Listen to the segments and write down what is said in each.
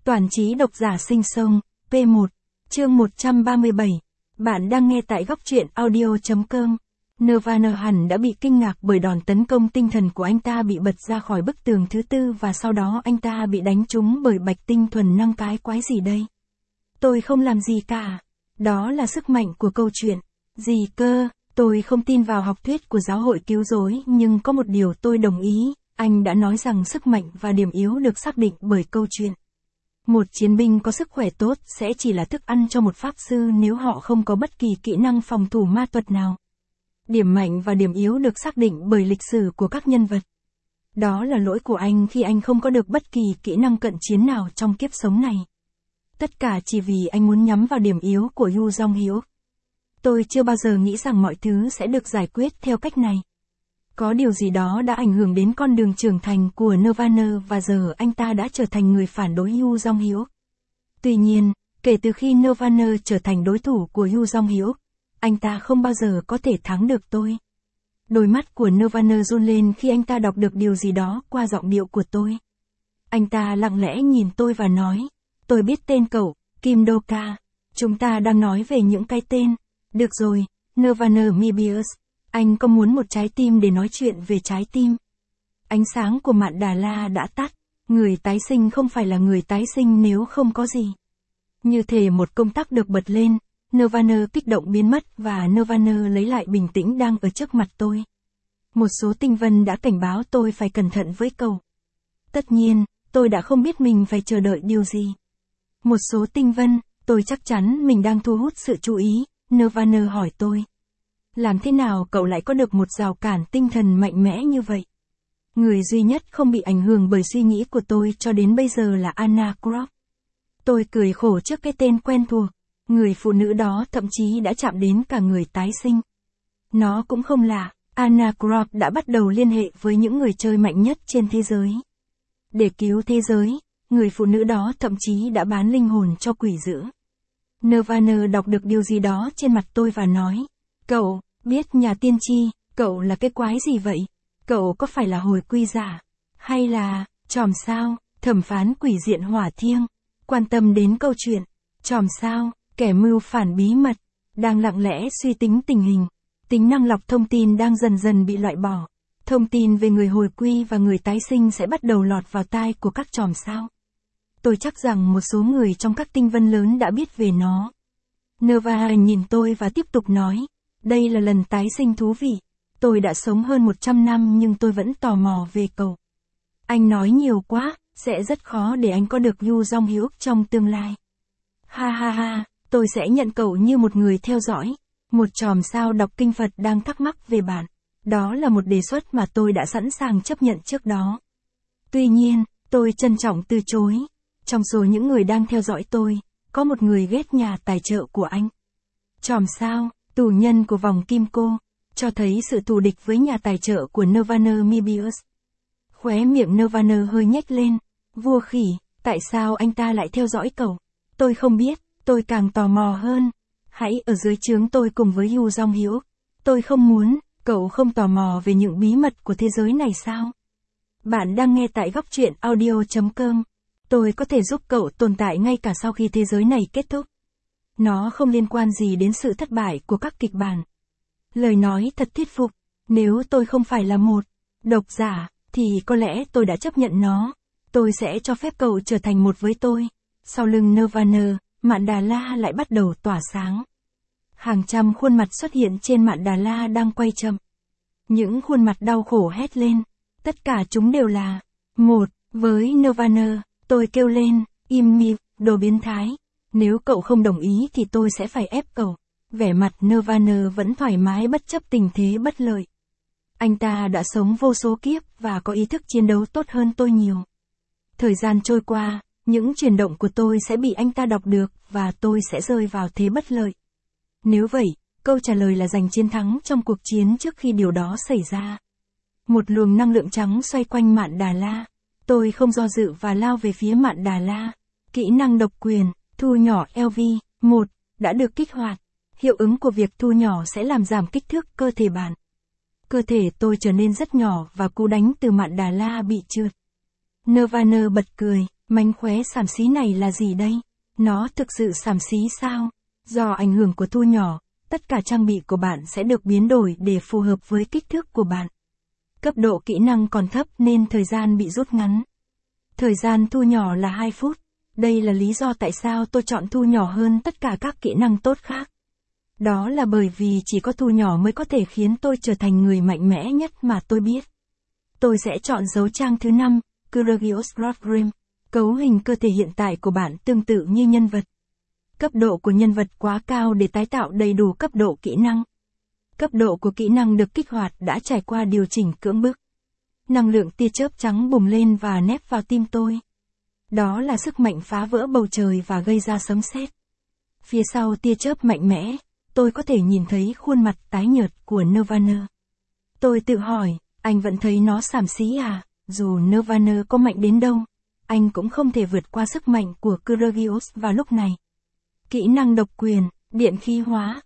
Toàn trí độc giả sinh sông, P1, chương 137. Bạn đang nghe tại góc truyện audio.com. Nirvana hẳn đã bị kinh ngạc bởi đòn tấn công tinh thần của anh ta bị bật ra khỏi bức tường thứ tư và sau đó anh ta bị đánh trúng bởi bạch tinh thuần năng cái quái gì đây? Tôi không làm gì cả. Đó là sức mạnh của câu chuyện. Gì cơ? Tôi không tin vào học thuyết của giáo hội cứu rỗi nhưng có một điều tôi đồng ý. Anh đã nói rằng sức mạnh và điểm yếu được xác định bởi câu chuyện. Một chiến binh có sức khỏe tốt sẽ chỉ là thức ăn cho một pháp sư nếu họ không có bất kỳ kỹ năng phòng thủ ma thuật nào. Điểm mạnh và điểm yếu được xác định bởi lịch sử của các nhân vật. Đó là lỗi của anh khi anh không có được bất kỳ kỹ năng cận chiến nào trong kiếp sống này. Tất cả chỉ vì anh muốn nhắm vào điểm yếu của Yu Jong-hyuk. Tôi chưa bao giờ nghĩ rằng mọi thứ sẽ được giải quyết theo cách này. Có điều gì đó đã ảnh hưởng đến con đường trưởng thành của Nirvana và giờ anh ta đã trở thành người phản đối Yu Jong-hyuk. Tuy nhiên, kể từ khi Nirvana trở thành đối thủ của Yu Jong-hyuk, anh ta không bao giờ có thể thắng được tôi. Đôi mắt của Nirvana run lên khi anh ta đọc được điều gì đó qua giọng điệu của tôi. Anh ta lặng lẽ nhìn tôi và nói, tôi biết tên cậu, Kim Do-ka. Chúng ta đang nói về những cái tên. Được rồi, Nirvana Mebius. Anh có muốn một trái tim để nói chuyện về trái tim? Ánh sáng của Mạn Đà La đã tắt. Người tái sinh không phải là người tái sinh nếu không có gì. Như thể một công tắc được bật lên, Nirvana kích động biến mất và Nirvana lấy lại bình tĩnh đang ở trước mặt tôi. Một số tinh vân đã cảnh báo tôi phải cẩn thận với cậu. Tất nhiên, tôi đã không biết mình phải chờ đợi điều gì. Một số tinh vân, tôi chắc chắn mình đang thu hút sự chú ý, Nirvana hỏi tôi. Làm thế nào cậu lại có được một rào cản tinh thần mạnh mẽ như vậy? Người duy nhất không bị ảnh hưởng bởi suy nghĩ của tôi cho đến bây giờ là Anna Croft. Tôi cười khổ trước cái tên quen thuộc. Người phụ nữ đó thậm chí đã chạm đến cả người tái sinh. Nó cũng không lạ, Anna Croft đã bắt đầu liên hệ với những người chơi mạnh nhất trên thế giới. Để cứu thế giới, người phụ nữ đó thậm chí đã bán linh hồn cho quỷ dữ. Nirvana đọc được điều gì đó trên mặt tôi và nói, cậu, biết nhà tiên tri, cậu là cái quái gì vậy? Cậu có phải là hồi quy giả? Hay là, chòm sao, thẩm phán quỷ diện hỏa thiêng? Quan tâm đến câu chuyện, chòm sao, kẻ mưu phản bí mật, đang lặng lẽ suy tính tình hình. Tính năng lọc thông tin đang dần dần bị loại bỏ. Thông tin về người hồi quy và người tái sinh sẽ bắt đầu lọt vào tai của các chòm sao. Tôi chắc rằng một số người trong các tinh vân lớn đã biết về nó. Nirvana nhìn tôi và tiếp tục nói, đây là lần tái sinh thú vị. Tôi đã sống hơn 100 năm nhưng tôi vẫn tò mò về cậu. Anh nói nhiều quá, sẽ rất khó để anh có được Yu Jong-hyuk trong tương lai. Ha ha ha, tôi sẽ nhận cậu như một người theo dõi. Một chòm sao đọc kinh Phật đang thắc mắc về bạn. Đó là một đề xuất mà tôi đã sẵn sàng chấp nhận trước đó. Tuy nhiên, tôi trân trọng từ chối. Trong số những người đang theo dõi tôi, có một người ghét nhà tài trợ của anh. Chòm sao, tù nhân của vòng kim cô, cho thấy sự thù địch với nhà tài trợ của Nirvana Mebius. Khóe miệng Nirvana hơi nhếch lên. Vua khỉ, tại sao anh ta lại theo dõi cậu? Tôi không biết, tôi càng tò mò hơn. Hãy ở dưới trướng tôi cùng với Yu Jong-hyuk. Tôi không muốn, cậu không tò mò về những bí mật của thế giới này sao? Bạn đang nghe tại góc truyện audio.com. Tôi có thể giúp cậu tồn tại ngay cả sau khi thế giới này kết thúc. Nó không liên quan gì đến sự thất bại của các kịch bản. Lời nói thật thuyết phục. Nếu tôi không phải là một độc giả, thì có lẽ tôi đã chấp nhận nó. Tôi sẽ cho phép cậu trở thành một với tôi. Sau lưng Nirvana, Mạn Đà La lại bắt đầu tỏa sáng. Hàng trăm khuôn mặt xuất hiện trên Mạn Đà La đang quay chậm. Những khuôn mặt đau khổ hét lên. Tất cả chúng đều là một với Nirvana. Tôi kêu lên, im miệng, đồ biến thái. Nếu cậu không đồng ý thì tôi sẽ phải ép cậu. Vẻ mặt Nirvana vẫn thoải mái bất chấp tình thế bất lợi. Anh ta đã sống vô số kiếp và có ý thức chiến đấu tốt hơn tôi nhiều. Thời gian trôi qua, những chuyển động của tôi sẽ bị anh ta đọc được và tôi sẽ rơi vào thế bất lợi. Nếu vậy, câu trả lời là giành chiến thắng trong cuộc chiến trước khi điều đó xảy ra. Một luồng năng lượng trắng xoay quanh Mạn Đà La. Tôi không do dự và lao về phía Mạn Đà La. Kỹ năng độc quyền, thu nhỏ LV1, đã được kích hoạt. Hiệu ứng của việc thu nhỏ sẽ làm giảm kích thước cơ thể bạn. Cơ thể tôi trở nên rất nhỏ và cú đánh từ Mạn Đà La bị trượt. Nirvana bật cười, Mánh khóe xàm xí này là gì đây? Nó thực sự xàm xí sao? Do ảnh hưởng của thu nhỏ, tất cả trang bị của bạn sẽ được biến đổi để phù hợp với kích thước của bạn. Cấp độ kỹ năng còn thấp nên thời gian bị rút ngắn. Thời gian thu nhỏ là 2 phút. Đây là lý do tại sao tôi chọn thu nhỏ hơn tất cả các kỹ năng tốt khác. Đó là bởi vì chỉ có thu nhỏ mới có thể khiến tôi trở thành người mạnh mẽ nhất mà tôi biết. Tôi sẽ chọn dấu trang thứ 5, Courageous Rodgrim. Cấu hình cơ thể hiện tại của bạn tương tự như nhân vật. Cấp độ của nhân vật quá cao để tái tạo đầy đủ cấp độ kỹ năng. Cấp độ của kỹ năng được kích hoạt đã trải qua điều chỉnh cưỡng bức. Năng lượng tia chớp trắng bùng lên và nép vào tim tôi. Đó là sức mạnh phá vỡ bầu trời và gây ra sấm sét. Phía sau tia chớp mạnh mẽ, tôi có thể nhìn thấy khuôn mặt tái nhợt của Nirvana. Tôi tự hỏi, anh vẫn thấy nó xàm xí à? Dù Nirvana có mạnh đến đâu, anh cũng không thể vượt qua sức mạnh của Courageous vào lúc này. Kỹ năng độc quyền, điện khí hóa,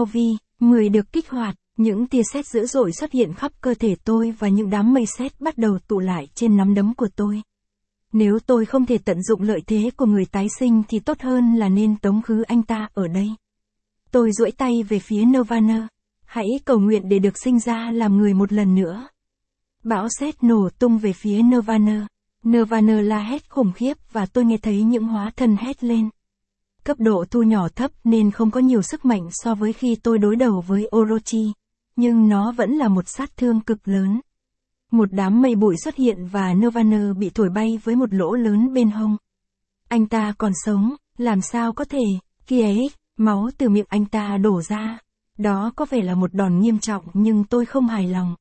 LV-10 được kích hoạt, những tia sét dữ dội xuất hiện khắp cơ thể tôi và những đám mây sét bắt đầu tụ lại trên nắm đấm của tôi. Nếu tôi không thể tận dụng lợi thế của người tái sinh thì tốt hơn là nên tống khứ anh ta ở đây. Tôi duỗi tay về phía Nirvana. Hãy cầu nguyện để được sinh ra làm người một lần nữa. Bão sét nổ tung về phía Nirvana. Nirvana la hét khủng khiếp và tôi nghe thấy những hóa thân hét lên. Cấp độ thu nhỏ thấp nên không có nhiều sức mạnh so với khi tôi đối đầu với Orochi, nhưng nó vẫn là một sát thương cực lớn. Một đám mây bụi xuất hiện và Nirvana bị thổi bay với một lỗ lớn bên hông. Anh ta còn sống, làm sao có thể, kìa, máu từ miệng anh ta đổ ra. Đó có vẻ là một đòn nghiêm trọng nhưng tôi không hài lòng.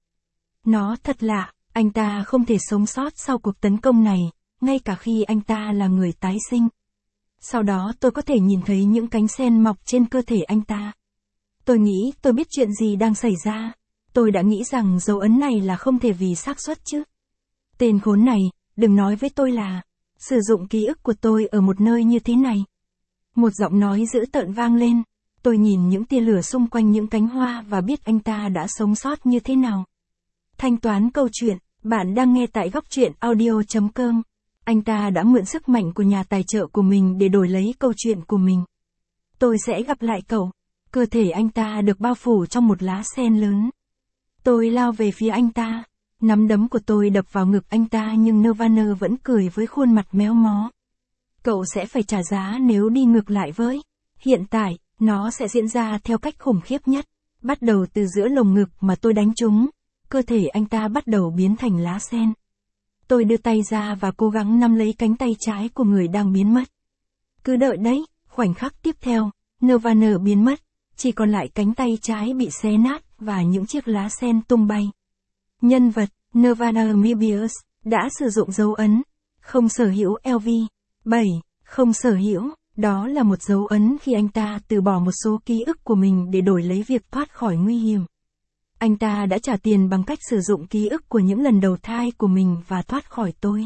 Nó thật lạ, anh ta không thể sống sót sau cuộc tấn công này, ngay cả khi anh ta là người tái sinh. Sau đó tôi có thể nhìn thấy những cánh sen mọc trên cơ thể anh ta. Tôi nghĩ tôi biết chuyện gì đang xảy ra. Tôi đã nghĩ rằng dấu ấn này là không thể vì xác suất chứ. Tên khốn này, đừng nói với tôi là sử dụng ký ức của tôi ở một nơi như thế này. Một giọng nói dữ tợn vang lên. Tôi nhìn những tia lửa xung quanh những cánh hoa và biết anh ta đã sống sót như thế nào. Thanh toán câu chuyện, bạn đang nghe tại góc truyện audio.com. Anh ta đã mượn sức mạnh của nhà tài trợ của mình để đổi lấy câu chuyện của mình. Tôi sẽ gặp lại cậu. Cơ thể anh ta được bao phủ trong một lá sen lớn. Tôi lao về phía anh ta. Nắm đấm của tôi đập vào ngực anh ta nhưng Nirvana vẫn cười với khuôn mặt méo mó. Cậu sẽ phải trả giá nếu đi ngược lại với. Hiện tại, nó sẽ diễn ra theo cách khủng khiếp nhất. Bắt đầu từ giữa lồng ngực mà tôi đánh trúng. Cơ thể anh ta bắt đầu biến thành lá sen. Tôi đưa tay ra và cố gắng nắm lấy cánh tay trái của người đang biến mất. Cứ đợi đấy, khoảnh khắc tiếp theo, Nirvana biến mất. Chỉ còn lại cánh tay trái bị xé nát và những chiếc lá sen tung bay. Nhân vật, Nirvana Mobius, đã sử dụng dấu ấn. Không sở hữu LV. 7. Không sở hữu. Đó là một dấu ấn khi anh ta từ bỏ một số ký ức của mình để đổi lấy việc thoát khỏi nguy hiểm. Anh ta đã trả tiền bằng cách sử dụng ký ức của những lần đầu thai của mình và thoát khỏi tôi.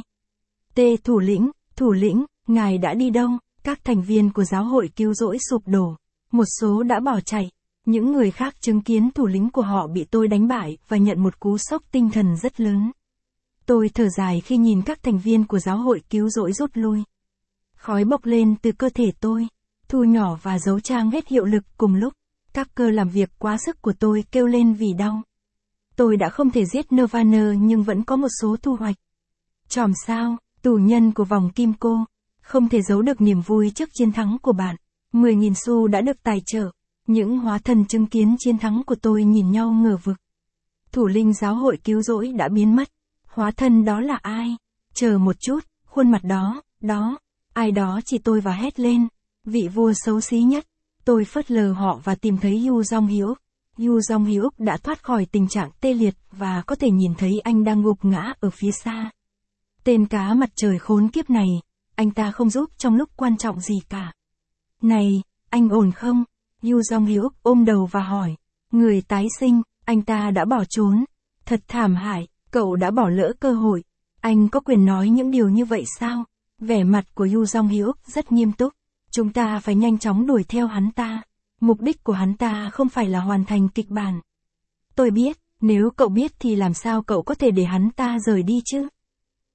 Thủ lĩnh, ngài đã đi đâu? Các thành viên của giáo hội cứu rỗi sụp đổ. Một số đã bỏ chạy. Những người khác chứng kiến thủ lĩnh của họ bị tôi đánh bại và nhận một cú sốc tinh thần rất lớn. Tôi thở dài khi nhìn các thành viên của giáo hội cứu rỗi rút lui. Khói bốc lên từ cơ thể tôi. Thu nhỏ và dấu trang hết hiệu lực cùng lúc. Các cơ làm việc quá sức của tôi kêu lên vì đau. Tôi đã không thể giết Nirvana nhưng vẫn có một số thu hoạch. Chòm sao, tù nhân của vòng kim cô. Không thể giấu được niềm vui trước chiến thắng của bạn. 10.000 xu đã được tài trợ. Những hóa thân chứng kiến chiến thắng của tôi nhìn nhau ngờ vực. Thủ linh giáo hội cứu rỗi đã biến mất. Hóa thân đó là ai? Chờ một chút, khuôn mặt đó, ai đó chỉ tôi và hét lên. Vị vua xấu xí nhất. Tôi phớt lờ họ và tìm thấy Yu Jong-hyuk. Yu Jong-hyuk đã thoát khỏi tình trạng tê liệt và có thể nhìn thấy anh đang gục ngã ở phía xa. Tên cá mặt trời khốn kiếp này, anh ta không giúp trong lúc quan trọng gì cả. Này, anh ổn không? Yu Jong-hyuk ôm đầu và hỏi. Người tái sinh, anh ta đã bỏ trốn. Thật thảm hại, cậu đã bỏ lỡ cơ hội. Anh có quyền nói những điều như vậy sao? Vẻ mặt của Yu Jong-hyuk rất nghiêm túc. Chúng ta phải nhanh chóng đuổi theo hắn ta. Mục đích của hắn ta không phải là hoàn thành kịch bản. Tôi biết, nếu cậu biết thì làm sao cậu có thể để hắn ta rời đi chứ?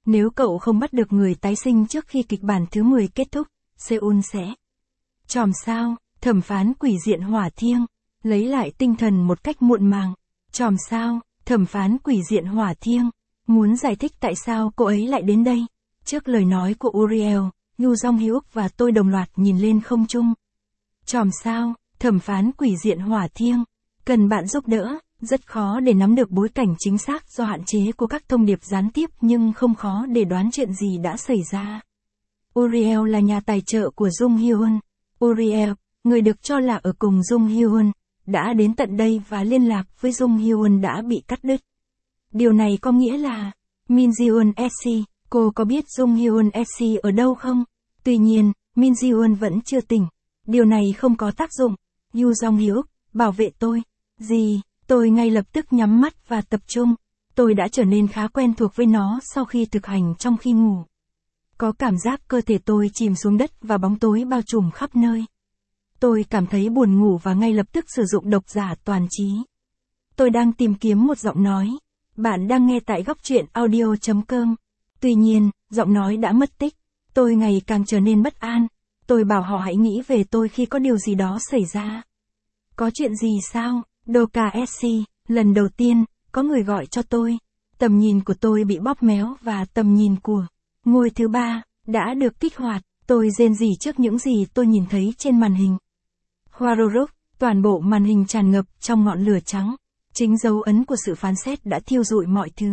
Nếu cậu không bắt được người tái sinh trước khi kịch bản thứ 10 kết thúc, Seoul sẽ chòm sao, thẩm phán quỷ diện Hỏa Thiêng, lấy lại tinh thần một cách muộn màng. Chòm sao, thẩm phán quỷ diện Hỏa Thiêng, muốn giải thích tại sao cô ấy lại đến đây. Trước lời nói của Uriel, Yu Jong-hyuk và tôi đồng loạt nhìn lên không trung. Chòm sao, thẩm phán quỷ diện Hỏa Thiêng, cần bạn giúp đỡ, rất khó để nắm được bối cảnh chính xác do hạn chế của các thông điệp gián tiếp nhưng không khó để đoán chuyện gì đã xảy ra. Uriel là nhà tài trợ của Jung Hyun. Uriel, người được cho là ở cùng Jung Hyun, đã đến tận đây và liên lạc với Jung Hyun đã bị cắt đứt. Điều này có nghĩa là, Min Ji-eun SC, cô có biết Jung Hyun SC ở đâu không? Tuy nhiên, Min Ji-eun vẫn chưa tỉnh. Điều này không có tác dụng. Yu Jong-hyuk, bảo vệ tôi. Gì? Tôi ngay lập tức nhắm mắt và tập trung. Tôi đã trở nên khá quen thuộc với nó sau khi thực hành trong khi ngủ. Có cảm giác cơ thể tôi chìm xuống đất và bóng tối bao trùm khắp nơi. Tôi cảm thấy buồn ngủ và ngay lập tức sử dụng độc giả toàn trí. Tôi đang tìm kiếm một giọng nói. Bạn đang nghe tại góc truyện audio.com. Tuy nhiên, giọng nói đã mất tích. Tôi ngày càng trở nên bất an. Tôi bảo họ hãy nghĩ về tôi khi có điều gì đó xảy ra. Có chuyện gì sao? Doka SC, lần đầu tiên, có người gọi cho tôi. Tầm nhìn của tôi bị bóp méo và tầm nhìn của ngôi thứ ba đã được kích hoạt. Tôi rên rỉ trước những gì tôi nhìn thấy trên màn hình. Hwaroruk, toàn bộ màn hình tràn ngập trong ngọn lửa trắng. Chính dấu ấn của sự phán xét đã thiêu rụi mọi thứ.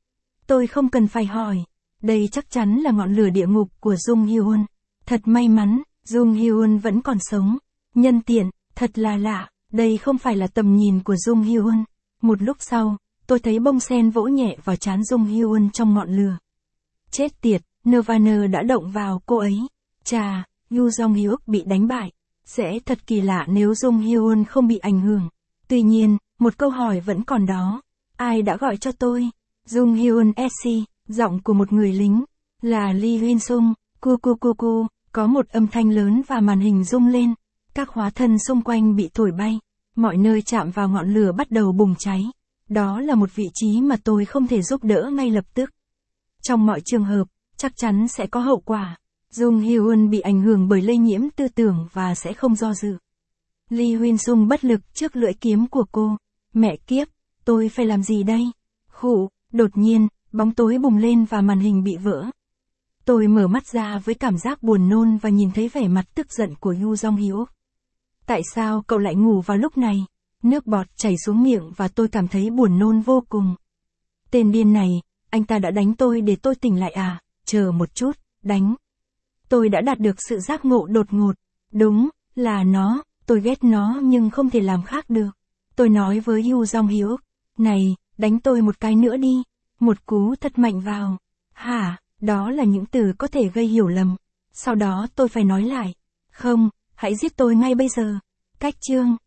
Tôi không cần phải hỏi. Đây chắc chắn là ngọn lửa địa ngục của Jung Hyun. Thật may mắn, Jung Hyun vẫn còn sống. Nhân tiện, thật là lạ, đây không phải là tầm nhìn của Jung Hyun. Một lúc sau, tôi thấy bông sen vỗ nhẹ vào trán Jung Hyun trong ngọn lửa. Chết tiệt, Nirvana đã động vào cô ấy. Chà, Yu Jong-hyuk bị đánh bại. Sẽ thật kỳ lạ nếu Jung Hyun không bị ảnh hưởng. Tuy nhiên, một câu hỏi vẫn còn đó. Ai đã gọi cho tôi? Jung Hyun SC, giọng của một người lính. Là Lee Hyun Sung, cu. Có một âm thanh lớn và màn hình rung lên. Các hóa thân xung quanh bị thổi bay. Mọi nơi chạm vào ngọn lửa bắt đầu bùng cháy. Đó là một vị trí mà tôi không thể giúp đỡ ngay lập tức. Trong mọi trường hợp, chắc chắn sẽ có hậu quả. Jung Hyun bị ảnh hưởng bởi lây nhiễm tư tưởng và sẽ không do dự. Lee Hyun Sung bất lực trước lưỡi kiếm của cô. Mẹ kiếp, tôi phải làm gì đây? Khụ, đột nhiên, bóng tối bùng lên và màn hình bị vỡ. Tôi mở mắt ra với cảm giác buồn nôn và nhìn thấy vẻ mặt tức giận của Yu Jong-hyuk. Tại sao cậu lại ngủ vào lúc này? Nước bọt chảy xuống miệng và tôi cảm thấy buồn nôn vô cùng. Tên điên này, anh ta đã đánh tôi để tôi tỉnh lại à? Chờ một chút, đánh. Tôi đã đạt được sự giác ngộ đột ngột. Đúng, là nó, tôi ghét nó nhưng không thể làm khác được. Tôi nói với Yu Jong-hyuk, này, đánh tôi một cái nữa đi. Một cú thật mạnh vào. Hả, đó là những từ có thể gây hiểu lầm. Sau đó tôi phải nói lại. Không, hãy giết tôi ngay bây giờ. Cách chương.